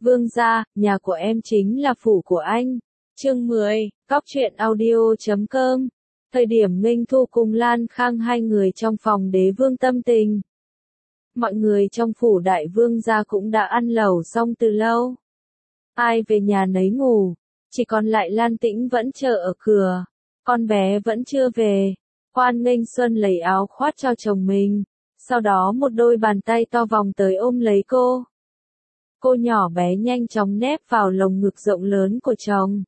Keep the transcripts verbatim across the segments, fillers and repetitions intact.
Vương gia, nhà của em chính là phủ của anh. Chương mười, Cóc truyện audio chấm com. Thời điểm Nghênh Thu cùng Lan Khang hai người trong phòng đế vương tâm tình. Mọi người trong phủ đại vương gia cũng đã ăn lẩu xong từ lâu. Ai về nhà nấy ngủ, chỉ còn lại Lan Tĩnh vẫn chờ ở cửa. Con bé vẫn chưa về. Quan Nghênh Xuân lấy áo khoác cho chồng mình, sau đó một đôi bàn tay to vòng tới ôm lấy cô. Cô nhỏ bé nhanh chóng nép vào lồng ngực rộng lớn của chồng.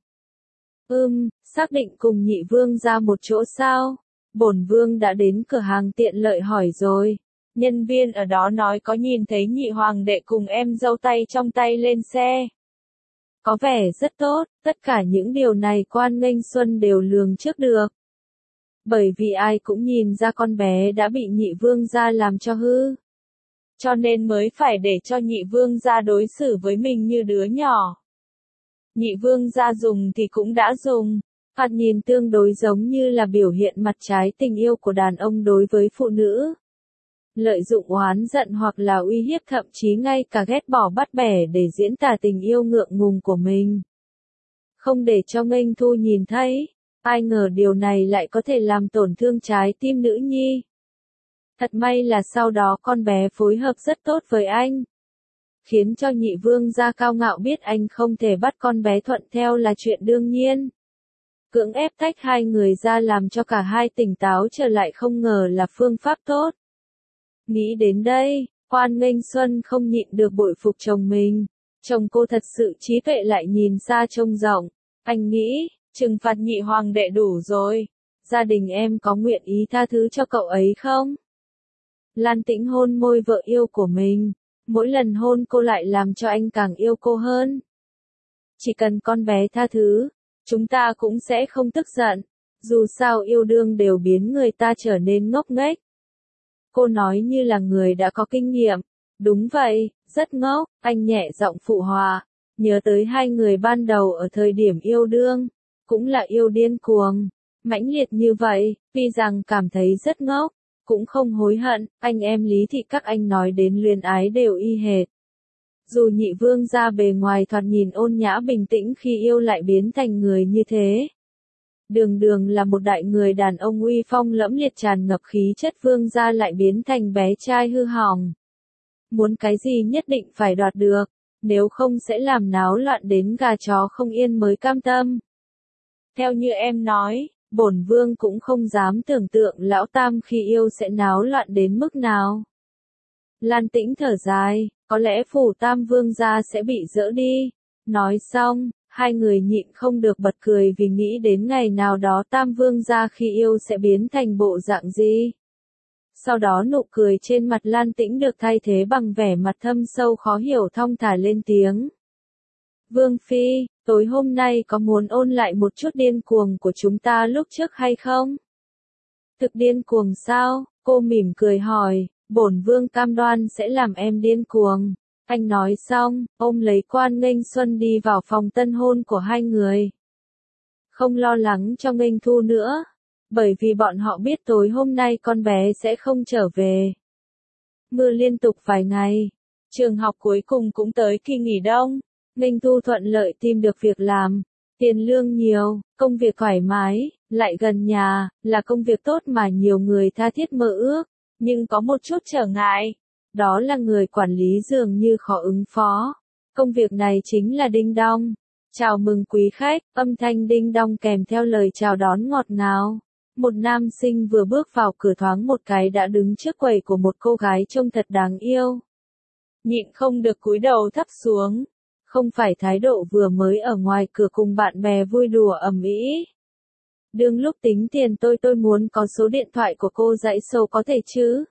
Ừm, xác định cùng nhị vương ra một chỗ sao? Bổn vương đã đến cửa hàng tiện lợi hỏi rồi. Nhân viên ở đó nói có nhìn thấy nhị hoàng đệ cùng em dâu tay trong tay lên xe. Có vẻ rất tốt, tất cả những điều này Quan Nghênh Xuân đều lường trước được. Bởi vì ai cũng nhìn ra con bé đã bị nhị vương gia làm cho hư. Cho nên mới phải để cho nhị vương gia đối xử với mình như đứa nhỏ. Nhị vương gia dùng thì cũng đã dùng, thoạt nhìn tương đối giống như là biểu hiện mặt trái tình yêu của đàn ông đối với phụ nữ. Lợi dụng oán giận hoặc là uy hiếp, thậm chí ngay cả ghét bỏ bắt bẻ để diễn tả tình yêu ngượng ngùng của mình. Không để cho Nghênh Thu nhìn thấy, ai ngờ điều này lại có thể làm tổn thương trái tim nữ nhi. Thật may là sau đó con bé phối hợp rất tốt với anh. Khiến cho nhị vương gia cao ngạo biết anh không thể bắt con bé thuận theo là chuyện đương nhiên. Cưỡng ép tách hai người ra làm cho cả hai tỉnh táo trở lại không ngờ là phương pháp tốt. Nghĩ đến đây, Quan Nghênh Xuân không nhịn được bội phục chồng mình. Chồng cô thật sự trí tuệ lại nhìn xa trông rộng. Anh nghĩ, trừng phạt nhị hoàng đệ đủ rồi. Gia đình em có nguyện ý tha thứ cho cậu ấy không? Lan Tĩnh hôn môi vợ yêu của mình. Mỗi lần hôn cô lại làm cho anh càng yêu cô hơn. Chỉ cần con bé tha thứ, chúng ta cũng sẽ không tức giận. Dù sao yêu đương đều biến người ta trở nên ngốc nghếch. Cô nói như là người đã có kinh nghiệm. Đúng vậy, rất ngốc, anh nhẹ giọng phụ họa. Nhớ tới hai người ban đầu ở thời điểm yêu đương, cũng là yêu điên cuồng, mãnh liệt như vậy, tuy rằng cảm thấy rất ngốc, cũng không hối hận. Anh em Lý Thị các anh nói đến luyến ái đều y hệt. Dù nhị vương gia bề ngoài thoạt nhìn ôn nhã bình tĩnh, khi yêu lại biến thành người như thế. Đường đường là một đại người đàn ông uy phong lẫm liệt tràn ngập khí chất, vương gia lại biến thành bé trai hư hỏng. Muốn cái gì nhất định phải đoạt được, nếu không sẽ làm náo loạn đến gà chó không yên mới cam tâm. Theo như em nói, bổn vương cũng không dám tưởng tượng lão tam khi yêu sẽ náo loạn đến mức nào. Lan Tĩnh thở dài, có lẽ phủ tam vương gia sẽ bị dỡ đi. Nói xong, hai người nhịn không được bật cười vì nghĩ đến ngày nào đó tam vương gia khi yêu sẽ biến thành bộ dạng gì. Sau đó nụ cười trên mặt Lan Tĩnh được thay thế bằng vẻ mặt thâm sâu khó hiểu, thong thả lên tiếng. Vương phi, tối hôm nay có muốn ôn lại một chút điên cuồng của chúng ta lúc trước hay không? Thực điên cuồng sao? Cô mỉm cười hỏi, bổn vương cam đoan sẽ làm em điên cuồng. Anh nói xong, ôm lấy Quan Nghênh Xuân đi vào phòng tân hôn của hai người. Không lo lắng cho Nghênh Thu nữa, bởi vì bọn họ biết tối hôm nay con bé sẽ không trở về. Mưa liên tục vài ngày, trường học cuối cùng cũng tới kỳ nghỉ đông. Nghênh Thu thuận lợi tìm được việc làm, tiền lương nhiều, công việc thoải mái, lại gần nhà, là công việc tốt mà nhiều người tha thiết mơ ước, nhưng có một chút trở ngại, đó là người quản lý dường như khó ứng phó. Công việc này chính là đinh đong. Chào mừng quý khách, âm thanh đinh đong kèm theo lời chào đón ngọt ngào. Một nam sinh vừa bước vào cửa thoáng một cái đã đứng trước quầy của một cô gái trông thật đáng yêu. Nhịn không được cúi đầu thấp xuống. Không phải thái độ vừa mới ở ngoài cửa cùng bạn bè vui đùa ầm ĩ. Đương lúc tính tiền tôi tôi muốn có số điện thoại của cô dãy số có thể chứ?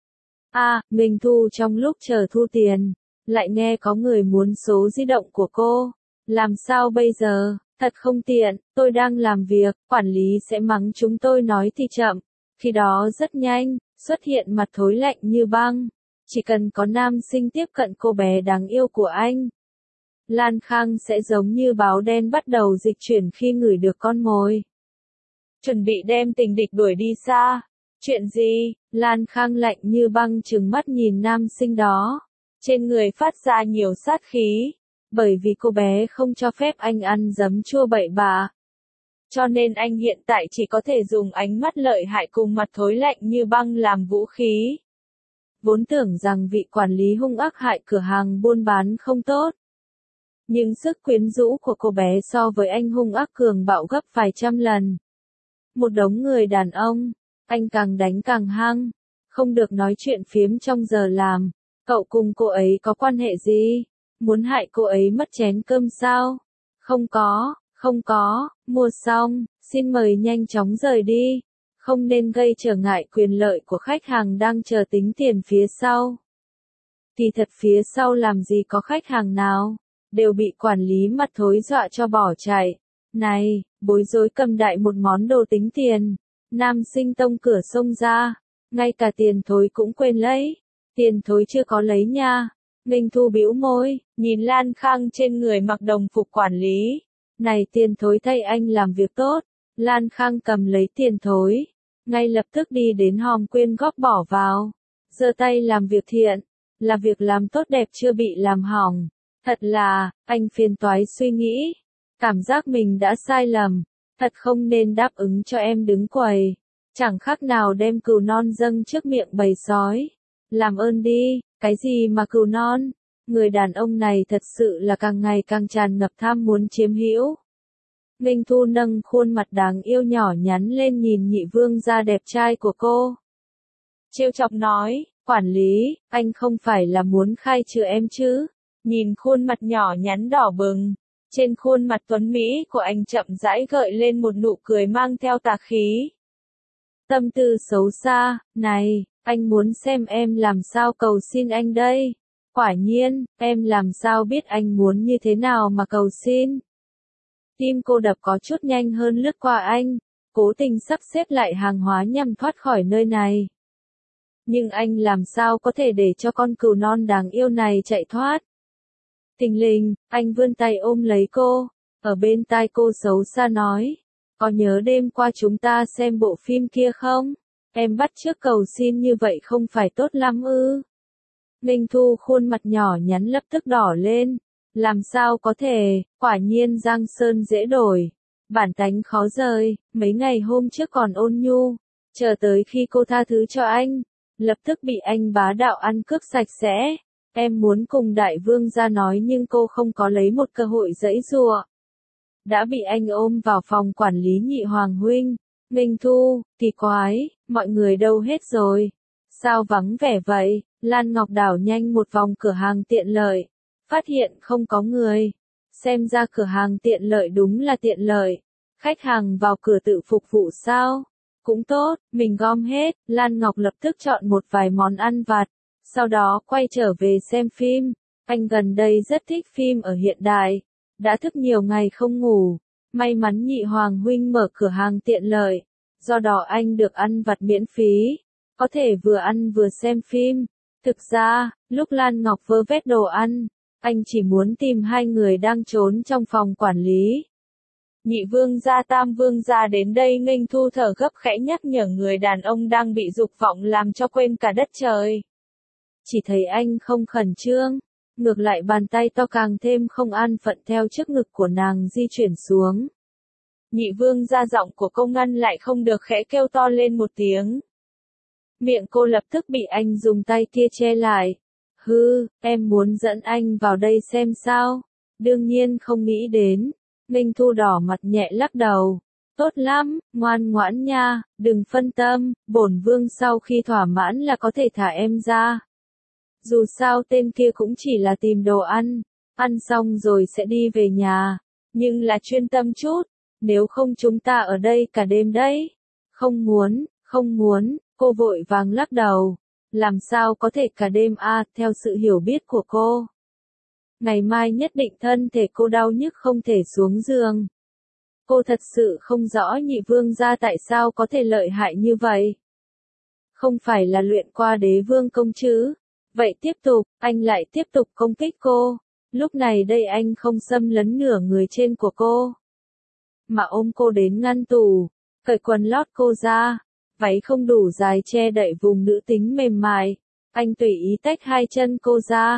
À, Nghênh Thu trong lúc chờ thu tiền, lại nghe có người muốn số di động của cô. Làm sao bây giờ? Thật không tiện, tôi đang làm việc, quản lý sẽ mắng chúng tôi nói thì chậm. Khi đó rất nhanh, xuất hiện mặt thối lạnh như băng. Chỉ cần có nam sinh tiếp cận cô bé đáng yêu của anh, Lan Khang sẽ giống như báo đen bắt đầu dịch chuyển khi ngửi được con mồi. Chuẩn bị đem tình địch đuổi đi xa. Chuyện gì? Lan Khang lạnh như băng trừng mắt nhìn nam sinh đó. Trên người phát ra nhiều sát khí. Bởi vì cô bé không cho phép anh ăn giấm chua bậy bạ. Cho nên anh hiện tại chỉ có thể dùng ánh mắt lợi hại cùng mặt thối lạnh như băng làm vũ khí. Vốn tưởng rằng vị quản lý hung ác hại cửa hàng buôn bán không tốt. Nhưng sức quyến rũ của cô bé so với anh hung ác cường bạo gấp vài trăm lần. Một đống người đàn ông, anh càng đánh càng hăng, không được nói chuyện phiếm trong giờ làm. Cậu cùng cô ấy có quan hệ gì? Muốn hại cô ấy mất chén cơm sao? Không có, không có, mua xong, xin mời nhanh chóng rời đi. Không nên gây trở ngại quyền lợi của khách hàng đang chờ tính tiền phía sau. Kỳ thật phía sau làm gì có khách hàng nào, đều bị quản lý mặt thối dọa cho bỏ chạy. Này, bối rối cầm đại một món đồ tính tiền. Nam sinh tông cửa xông ra, ngay cả tiền thối cũng quên lấy. Tiền thối chưa có lấy nha. Ninh Thu bĩu môi, nhìn Lan Khang trên người mặc đồng phục quản lý. Này tiền thối thay anh làm việc tốt. Lan Khang cầm lấy tiền thối, ngay lập tức đi đến hòm quyên góp bỏ vào. Giơ tay làm việc thiện, là việc làm tốt đẹp chưa bị làm hỏng. Thật là, anh phiền toái suy nghĩ. Cảm giác mình đã sai lầm. Thật không nên đáp ứng cho em đứng quầy. Chẳng khác nào đem cừu non dâng trước miệng bầy sói. Làm ơn đi, cái gì mà cừu non? Người đàn ông này thật sự là càng ngày càng tràn ngập tham muốn chiếm hữu. Ninh Thu nâng khuôn mặt đáng yêu nhỏ nhắn lên nhìn nhị vương gia đẹp trai của cô. Trêu chọc nói, quản lý, anh không phải là muốn khai trừ em chứ? Nhìn khuôn mặt nhỏ nhắn đỏ bừng, trên khuôn mặt tuấn Mỹ của anh chậm rãi gợi lên một nụ cười mang theo tà khí. Tâm tư xấu xa, này, anh muốn xem em làm sao cầu xin anh đây. Quả nhiên, em làm sao biết anh muốn như thế nào mà cầu xin. Tim cô đập có chút nhanh hơn lướt qua anh, cố tình sắp xếp lại hàng hóa nhằm thoát khỏi nơi này. Nhưng anh làm sao có thể để cho con cừu non đáng yêu này chạy thoát. Thình lình, anh vươn tay ôm lấy cô, ở bên tai cô xấu xa nói, có nhớ đêm qua chúng ta xem bộ phim kia không? Em bắt chước cầu xin như vậy không phải tốt lắm ư? Ninh Thu khuôn mặt nhỏ nhắn lập tức đỏ lên, làm sao có thể, quả nhiên Giang Sơn dễ đổi, bản tánh khó rời, mấy ngày hôm trước còn ôn nhu, chờ tới khi cô tha thứ cho anh, lập tức bị anh bá đạo ăn cướp sạch sẽ. Em muốn cùng đại vương gia nói nhưng cô không có lấy một cơ hội giãy giụa. Đã bị anh ôm vào phòng quản lý nhị hoàng huynh. Ninh Thu, kỳ quái, mọi người đâu hết rồi? Sao vắng vẻ vậy? Lan Ngọc đảo nhanh một vòng cửa hàng tiện lợi, phát hiện không có người. Xem ra cửa hàng tiện lợi đúng là tiện lợi. Khách hàng vào cửa tự phục vụ sao? Cũng tốt, mình gom hết. Lan Ngọc lập tức chọn một vài món ăn vặt, sau đó quay trở về xem phim. Anh gần đây rất thích phim ở hiện đại, đã thức nhiều ngày không ngủ. May mắn nhị hoàng huynh mở cửa hàng tiện lợi, do đó anh được ăn vặt miễn phí, có thể vừa ăn vừa xem phim. Thực ra, lúc Lan Ngọc vơ vét đồ ăn, anh chỉ muốn tìm hai người đang trốn trong phòng quản lý. Nhị vương gia tam vương gia đến đây. Nghênh Thu thở gấp khẽ nhắc nhở người đàn ông đang bị dục vọng làm cho quên cả đất trời. Chỉ thấy anh không khẩn trương, ngược lại bàn tay to càng thêm không an phận theo trước ngực của nàng di chuyển xuống. Nhị vương gia giọng của cô ngăn lại không được khẽ kêu to lên một tiếng. Miệng cô lập tức bị anh dùng tay kia che lại. Hư, em muốn dẫn anh vào đây xem sao? Đương nhiên không nghĩ đến. Nghênh Thu đỏ mặt nhẹ lắc đầu. Tốt lắm, ngoan ngoãn nha, đừng phân tâm, bổn vương sau khi thỏa mãn là có thể thả em ra. Dù sao tên kia cũng chỉ là tìm đồ ăn, ăn xong rồi sẽ đi về nhà, nhưng là chuyên tâm chút, nếu không chúng ta ở đây cả đêm đấy. Không muốn, không muốn, cô vội vàng lắc đầu, làm sao có thể cả đêm a à, theo sự hiểu biết của cô. Ngày mai nhất định thân thể cô đau nhức không thể xuống giường. Cô thật sự không rõ nhị vương gia tại sao có thể lợi hại như vậy. Không phải là luyện qua đế vương công chứ? Vậy tiếp tục, anh lại tiếp tục công kích cô. Lúc này đây anh không xâm lấn nửa người trên của cô, mà ôm cô đến ngăn tủ, cởi quần lót cô ra, váy không đủ dài che đậy vùng nữ tính mềm mại. Anh tùy ý tách hai chân cô ra,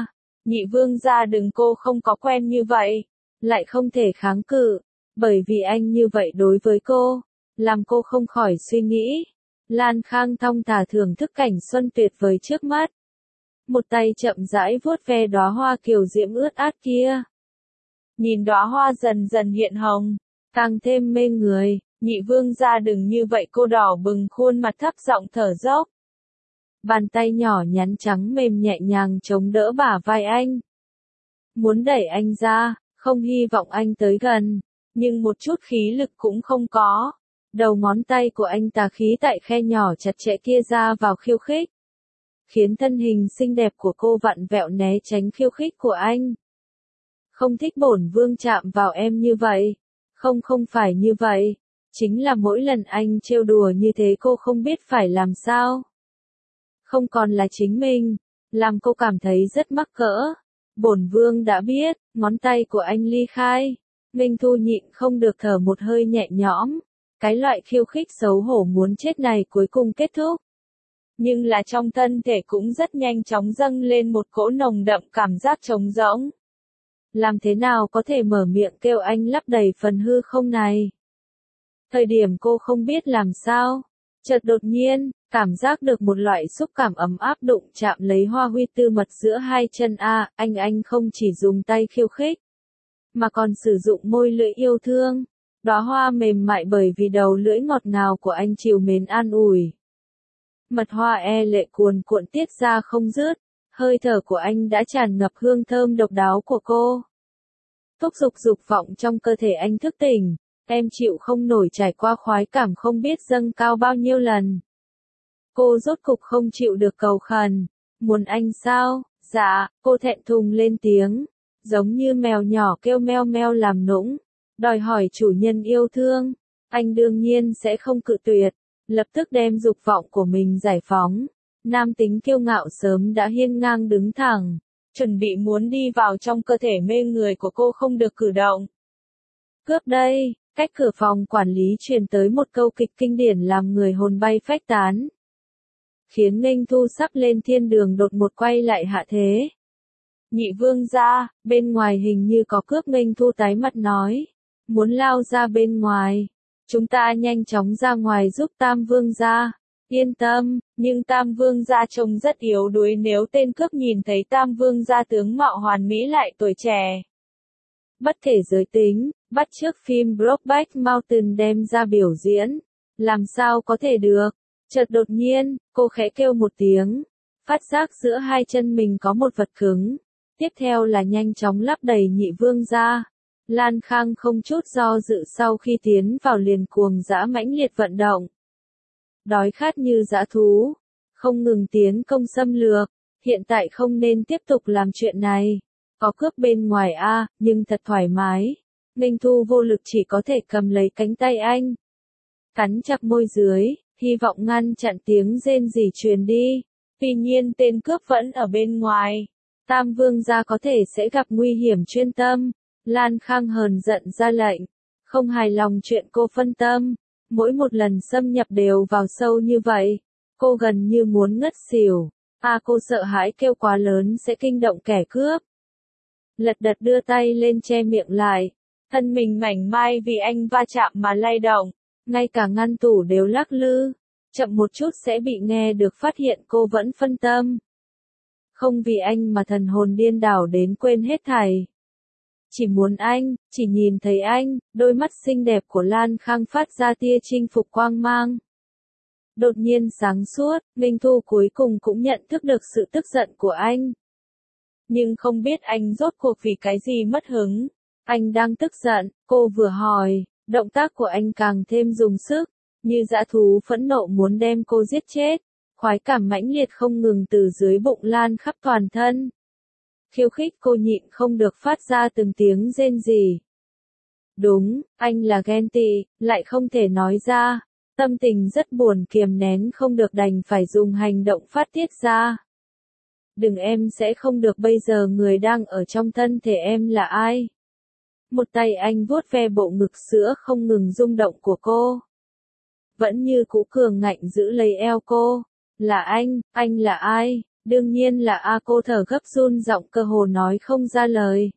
Nhị vương gia đừng, cô không có quen như vậy. Lại không thể kháng cự. Bởi vì anh như vậy đối với cô. Làm cô không khỏi suy nghĩ. Lan Khang thong thả thưởng thức cảnh xuân tuyệt vời trước mắt. Một tay chậm rãi vuốt ve đóa hoa kiều diễm ướt át kia. Nhìn đóa hoa dần dần hiện hồng, càng thêm mê người. Nhị vương gia đừng như vậy, cô đỏ bừng khuôn mặt thấp giọng thở dốc. Bàn tay nhỏ nhắn trắng mềm nhẹ nhàng chống đỡ bả vai anh. Muốn đẩy anh ra, không hy vọng anh tới gần, nhưng một chút khí lực cũng không có. Đầu ngón tay của anh tà khí tại khe nhỏ chặt chẽ kia ra vào khiêu khích. Khiến thân hình xinh đẹp của cô vặn vẹo né tránh khiêu khích của anh. Không thích bổn vương chạm vào em như vậy. Không không phải như vậy. Chính là mỗi lần anh trêu đùa như thế cô không biết phải làm sao. Không còn là chính mình. Làm cô cảm thấy rất mắc cỡ. Bổn vương đã biết. Ngón tay của anh ly khai. Minh Thu nhịn không được thở một hơi nhẹ nhõm. Cái loại khiêu khích xấu hổ muốn chết này cuối cùng kết thúc. Nhưng là trong thân thể cũng rất nhanh chóng dâng lên một cỗ nồng đậm cảm giác trống rỗng. Làm thế nào có thể mở miệng kêu anh lấp đầy phần hư không này? Thời điểm cô không biết làm sao, chợt đột nhiên, cảm giác được một loại xúc cảm ấm áp đụng chạm lấy hoa huy tư mật giữa hai chân a, anh anh không chỉ dùng tay khiêu khích, mà còn sử dụng môi lưỡi yêu thương. Đóa hoa mềm mại bởi vì đầu lưỡi ngọt ngào của anh trìu mến an ủi. Mật hoa e lệ cuồn cuộn tiết ra không dứt, hơi thở của anh đã tràn ngập hương thơm độc đáo của cô. Thúc giục dục vọng trong cơ thể anh thức tỉnh, em chịu không nổi trải qua khoái cảm không biết dâng cao bao nhiêu lần. Cô rốt cục không chịu được cầu khẩn, muốn anh sao? Dạ, cô thẹn thùng lên tiếng, giống như mèo nhỏ kêu meo meo làm nũng, đòi hỏi chủ nhân yêu thương. Anh đương nhiên sẽ không cự tuyệt. Lập tức đem dục vọng của mình giải phóng. Nam tính kiêu ngạo sớm đã hiên ngang đứng thẳng, chuẩn bị muốn đi vào trong cơ thể mê người của cô không được cử động. Cướp đây, cách cửa phòng quản lý truyền tới một câu kịch kinh điển làm người hồn bay phách tán. Khiến Nghênh Thu sắp lên thiên đường đột một quay lại hạ thế. Nhị vương gia, bên ngoài hình như có cướp. Nghênh Thu tái mặt nói. Muốn lao ra bên ngoài. Chúng ta nhanh chóng ra ngoài giúp Tam Vương gia. Yên tâm, nhưng Tam Vương gia trông rất yếu đuối, nếu tên cướp nhìn thấy Tam Vương gia tướng mạo hoàn mỹ lại tuổi trẻ. Bất kể giới tính, bắt chước phim Brokeback Mountain đem ra biểu diễn. Làm sao có thể được? Chợt đột nhiên, cô khẽ kêu một tiếng. Phát giác giữa hai chân mình có một vật cứng. Tiếp theo là nhanh chóng lắp đầy Nhị Vương gia. Lan Khang không chút do dự sau khi tiến vào liền cuồng dã mãnh liệt vận động. Đói khát như dã thú, không ngừng tiến công xâm lược, hiện tại không nên tiếp tục làm chuyện này. Có cướp bên ngoài a, nhưng thật thoải mái. Nghênh Thu vô lực chỉ có thể cầm lấy cánh tay anh. Cắn chặt môi dưới, hy vọng ngăn chặn tiếng rên rỉ truyền đi. Tuy nhiên tên cướp vẫn ở bên ngoài. Tam Vương gia có thể sẽ gặp nguy hiểm, chuyên tâm. Lan Khang hờn giận ra lệnh, không hài lòng chuyện cô phân tâm, mỗi một lần xâm nhập đều vào sâu như vậy, cô gần như muốn ngất xỉu, à cô sợ hãi kêu quá lớn sẽ kinh động kẻ cướp. Lật đật đưa tay lên che miệng lại, thân mình mảnh mai vì anh va chạm mà lay động, ngay cả ngăn tủ đều lắc lư, chậm một chút sẽ bị nghe được phát hiện cô vẫn phân tâm. Không vì anh mà thần hồn điên đảo đến quên hết thảy. Chỉ muốn anh, chỉ nhìn thấy anh, đôi mắt xinh đẹp của Lan Khang phát ra tia chinh phục quang mang. Đột nhiên sáng suốt, Nghênh Thu cuối cùng cũng nhận thức được sự tức giận của anh. Nhưng không biết anh rốt cuộc vì cái gì mất hứng. Anh đang tức giận, cô vừa hỏi, động tác của anh càng thêm dùng sức, như dã thú phẫn nộ muốn đem cô giết chết. Khoái cảm mãnh liệt không ngừng từ dưới bụng lan khắp toàn thân. Khiêu khích cô nhịn không được phát ra từng tiếng rên rỉ. Đúng, anh là ghen tị, lại không thể nói ra. Tâm tình rất buồn kiềm nén không được đành phải dùng hành động phát tiết ra. Đừng, em sẽ không được, bây giờ người đang ở trong thân thể em là ai? Một tay anh vuốt ve bộ ngực sữa không ngừng rung động của cô. Vẫn như cũ cường ngạnh giữ lấy eo cô. Là anh, anh là ai? Đương nhiên là A cô thở gấp run giọng cơ hồ nói không ra lời.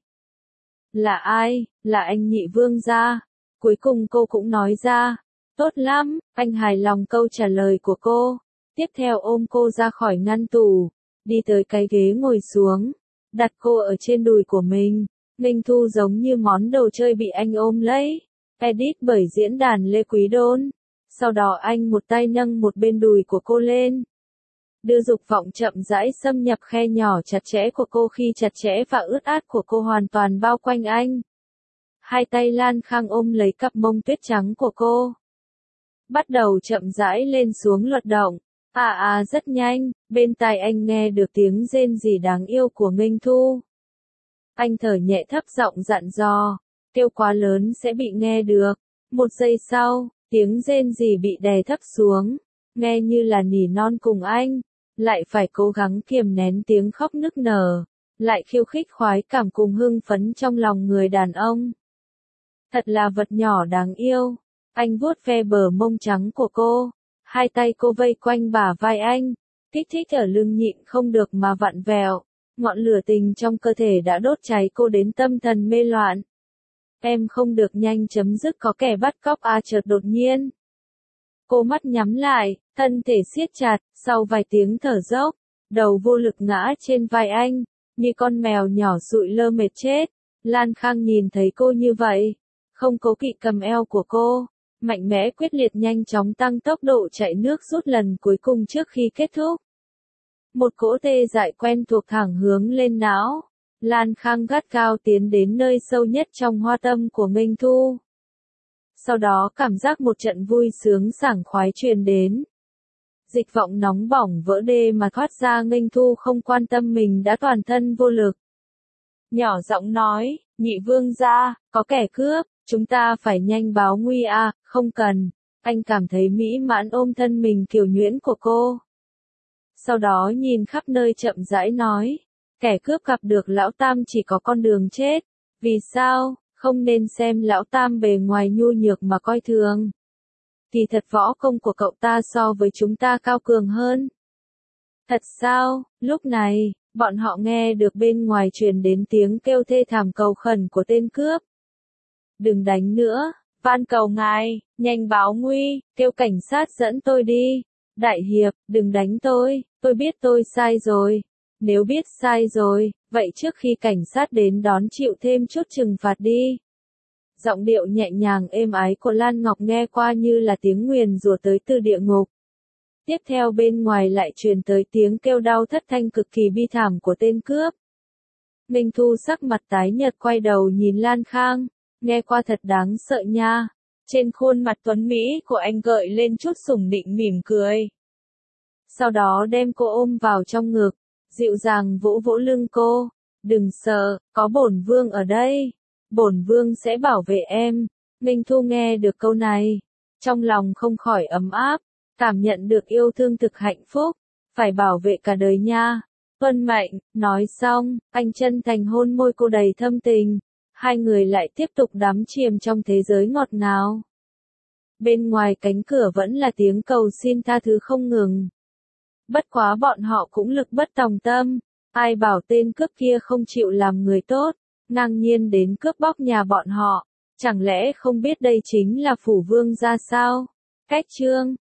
Là ai? Là anh nhị vương gia. Cuối cùng cô cũng nói ra. Tốt lắm, anh hài lòng câu trả lời của cô. Tiếp theo ôm cô ra khỏi ngăn tủ, đi tới cái ghế ngồi xuống, đặt cô ở trên đùi của mình. Ninh Thu giống như món đồ chơi bị anh ôm lấy. Edit bởi diễn đàn Lê Quý Đôn. Sau đó anh một tay nâng một bên đùi của cô lên, đưa dục vọng chậm rãi xâm nhập khe nhỏ chặt chẽ của cô khi chặt chẽ và ướt át của cô hoàn toàn bao quanh anh. Hai tay Lan Khang ôm lấy cặp mông tuyết trắng của cô, bắt đầu chậm rãi lên xuống luật động. À à rất nhanh, bên tai anh nghe được tiếng rên rỉ đáng yêu của Nghênh Thu. Anh thở nhẹ thấp giọng dặn dò, kêu quá lớn sẽ bị nghe được. Một giây sau, tiếng rên rỉ bị đè thấp xuống, nghe như là nỉ non cùng anh, lại phải cố gắng kiềm nén tiếng khóc nức nở, lại khiêu khích khoái cảm cùng hưng phấn trong lòng người đàn ông. Thật là vật nhỏ đáng yêu. Anh vuốt ve bờ mông trắng của cô, hai tay cô vây quanh bả vai anh, kích thích ở lưng nhịn không được mà vặn vẹo. Ngọn lửa tình trong cơ thể đã đốt cháy cô đến tâm thần mê loạn. Em không được nhanh chấm dứt có kẻ bắt cóc à chợt đột nhiên. Cô mắt nhắm lại, thân thể siết chặt, sau vài tiếng thở dốc, đầu vô lực ngã trên vai anh, như con mèo nhỏ sụi lơ mệt chết. Lan Khang nhìn thấy cô như vậy, không cố kỵ cầm eo của cô, mạnh mẽ quyết liệt nhanh chóng tăng tốc độ chạy nước rút lần cuối cùng trước khi kết thúc. Một cỗ tê dại quen thuộc thẳng hướng lên não. Lan Khang gắt gao tiến đến nơi sâu nhất trong hoa tâm của Nghênh Thu. Sau đó cảm giác một trận vui sướng sảng khoái truyền đến. Dịch vọng nóng bỏng vỡ đê mà thoát ra. Nghênh Thu không quan tâm mình đã toàn thân vô lực. Nhỏ giọng nói, nhị vương gia, có kẻ cướp, chúng ta phải nhanh báo nguy à, không cần. Anh cảm thấy mỹ mãn ôm thân mình kiều nhuyễn của cô. Sau đó nhìn khắp nơi chậm rãi nói, kẻ cướp gặp được lão tam chỉ có con đường chết. Vì sao? Không nên xem lão tam bề ngoài nhu nhược mà coi thường. Kỳ thật võ công của cậu ta so với chúng ta cao cường hơn. Thật sao? Lúc này, bọn họ nghe được bên ngoài truyền đến tiếng kêu thê thảm cầu khẩn của tên cướp. Đừng đánh nữa, van cầu ngài, nhanh báo nguy, kêu cảnh sát dẫn tôi đi. Đại hiệp, đừng đánh tôi, tôi biết tôi sai rồi. Nếu biết sai rồi, vậy trước khi cảnh sát đến đón chịu thêm chút trừng phạt đi. Giọng điệu nhẹ nhàng êm ái của Lan Ngọc nghe qua như là tiếng nguyền rủa tới từ địa ngục. Tiếp theo bên ngoài lại truyền tới tiếng kêu đau thất thanh cực kỳ bi thảm của tên cướp. Nghênh Thu sắc mặt tái nhợt quay đầu nhìn Lan Khang, nghe qua thật đáng sợ nha. Trên khuôn mặt tuấn Mỹ của anh gợi lên chút sủng nịnh mỉm cười. Sau đó đem cô ôm vào trong ngực, dịu dàng vỗ vỗ lưng cô. Đừng sợ, có bổn vương ở đây. Bổn vương sẽ bảo vệ em. Nghênh Thu nghe được câu này, trong lòng không khỏi ấm áp, cảm nhận được yêu thương thực hạnh phúc. Phải bảo vệ cả đời nha. Tuân mệnh, nói xong, anh chân thành hôn môi cô đầy thâm tình. Hai người lại tiếp tục đắm chìm trong thế giới ngọt ngào. Bên ngoài cánh cửa vẫn là tiếng cầu xin tha thứ không ngừng. Bất quá bọn họ cũng lực bất tòng tâm. Ai bảo tên cướp kia không chịu làm người tốt, ngang nhiên đến cướp bóc nhà bọn họ. Chẳng lẽ không biết đây chính là phủ vương gia sao? Cách chương